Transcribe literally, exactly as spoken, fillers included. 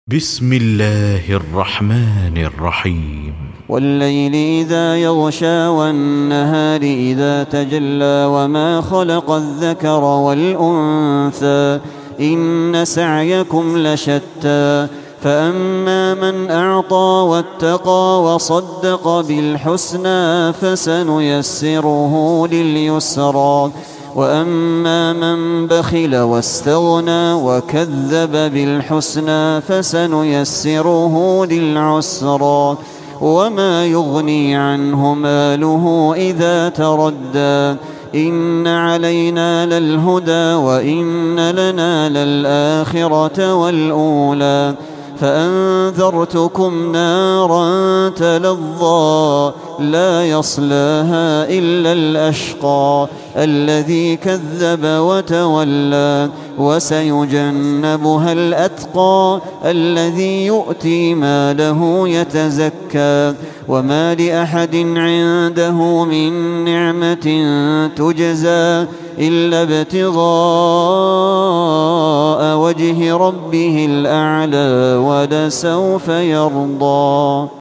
بسم الله الرحمن الرحيم والليل إذا يغشى والنهار إذا تجلى وما خلق الذكر والأنثى إن سعيكم لشتى فأما من أعطى واتقى وصدق بالحسنى فسنيسره لليسرى وأما من بخل واستغنى وكذب بالحسنى فسنيسره للعسرى وما يغني عنه ماله إذا تردى إن علينا للهدى وإن لنا للآخرة والأولى فأنذرتكم نارا تلظى لا يصلاها إلا الأشقى الذي كذب وتولى وسيجنبها الأتقى الذي يؤتي ماله يتزكى وما لأحد عنده من نعمة تجزى إلا ابتغاء وجه ربه الأعلى ولسوف يرضى.